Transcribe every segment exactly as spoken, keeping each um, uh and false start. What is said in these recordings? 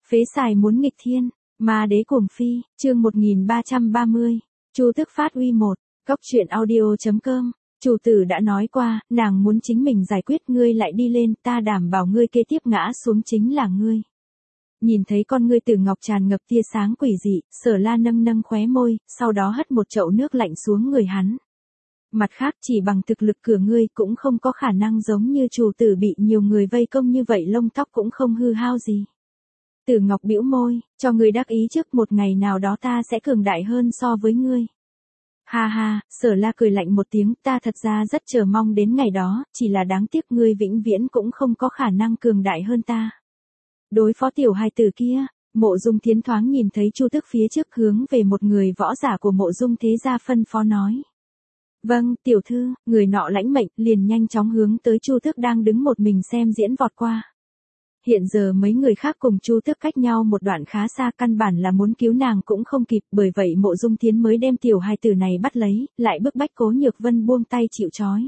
Phế xài muốn nghịch thiên, ma đế cuồng phi, chương một nghìn ba trăm ba mươi, Chu Tước phát uy một, góc truyện audio chấm com. Chủ tử đã nói qua, nàng muốn chính mình giải quyết, ngươi lại đi lên, ta đảm bảo ngươi kế tiếp ngã xuống chính là ngươi. Nhìn thấy con ngươi Tử Ngọc tràn ngập tia sáng quỷ dị, Sở La nâng nâng khóe môi, sau đó hất một chậu nước lạnh xuống người hắn. Mặt khác, chỉ bằng thực lực cửa ngươi cũng không có khả năng giống như chủ tử bị nhiều người vây công như vậy, lông tóc cũng không hư hao gì. Tử Ngọc bĩu môi, cho ngươi đắc ý trước, một ngày nào đó ta sẽ cường đại hơn so với ngươi. Ha ha, Sở La cười lạnh một tiếng, ta thật ra rất chờ mong đến ngày đó, chỉ là đáng tiếc ngươi vĩnh viễn cũng không có khả năng cường đại hơn ta. Đối phó tiểu hài tử kia, Mộ Dung Thiến thoáng nhìn thấy Chu Tước phía trước hướng về một người võ giả của Mộ Dung thế gia phân phó nói. Vâng, tiểu thư, người nọ lãnh mệnh, liền nhanh chóng hướng tới Chu Tước đang đứng một mình xem diễn vọt qua. Hiện giờ mấy người khác cùng Chu Tước cách nhau một đoạn khá xa, căn bản là muốn cứu nàng cũng không kịp, bởi vậy Mộ Dung Thiến mới đem tiểu hài tử này bắt lấy, lại bức bách Cố Nhược Vân buông tay chịu trói.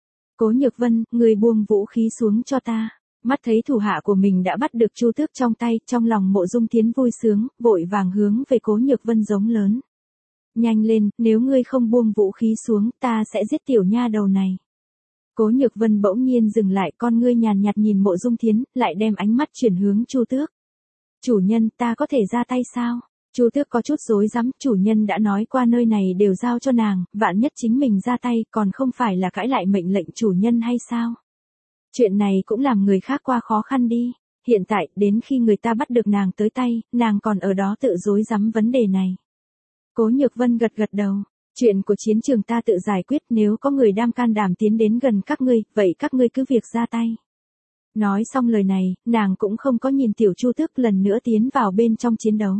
Cố Nhược Vân, người buông vũ khí xuống cho ta. Mắt thấy thủ hạ của mình đã bắt được Chu Tước trong tay, trong lòng Mộ Dung Thiến vui sướng, vội vàng hướng về Cố Nhược Vân giống lớn. Nhanh lên, nếu ngươi không buông vũ khí xuống, ta sẽ giết tiểu nha đầu này. Cố Nhược Vân bỗng nhiên dừng lại, con ngươi nhàn nhạt nhìn Mộ Dung Thiến, lại đem ánh mắt chuyển hướng Chu Tước. Chủ nhân, ta có thể ra tay sao? Chu Tước có chút rối rắm, chủ nhân đã nói qua nơi này đều giao cho nàng, vạn nhất chính mình ra tay, còn không phải là cãi lại mệnh lệnh chủ nhân hay sao? Chuyện này cũng làm người khác qua khó khăn đi, hiện tại, đến khi người ta bắt được nàng tới tay, nàng còn ở đó tự rối rắm vấn đề này. Cố Nhược Vân gật gật đầu, chuyện của chiến trường ta tự giải quyết, nếu có người đam can đảm tiến đến gần các ngươi, vậy các ngươi cứ việc ra tay. Nói xong lời này, nàng cũng không có nhìn tiểu Chu Tước lần nữa tiến vào bên trong chiến đấu.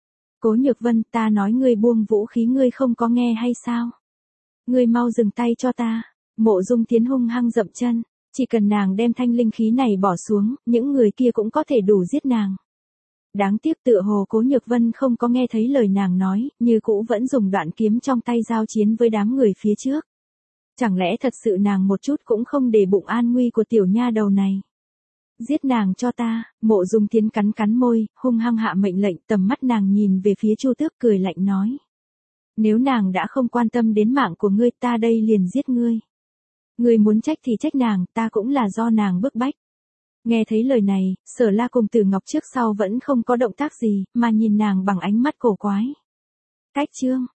Cố Nhược Vân, ta nói ngươi buông vũ khí, ngươi không có nghe hay sao? Ngươi mau dừng tay cho ta. Mộ Dung Thiến hung hăng dậm chân, chỉ cần nàng đem thanh linh khí này bỏ xuống, những người kia cũng có thể đủ giết nàng. Đáng tiếc tựa hồ Cố Nhược Vân không có nghe thấy lời nàng nói, như cũ vẫn dùng đoạn kiếm trong tay giao chiến với đám người phía trước. Chẳng lẽ thật sự nàng một chút cũng không để bụng an nguy của tiểu nha đầu này? Giết nàng cho ta. Mộ Dung Thiến cắn cắn môi, hung hăng hạ mệnh lệnh, tầm mắt nàng nhìn về phía Chu Tước cười lạnh nói. Nếu nàng đã không quan tâm đến mạng của ngươi, ta đây liền giết ngươi. Ngươi muốn trách thì trách nàng, ta cũng là do nàng bức bách. Nghe thấy lời này, Sở La cùng Tử Ngọc trước sau vẫn không có động tác gì, mà nhìn nàng bằng ánh mắt cổ quái. Cách chương,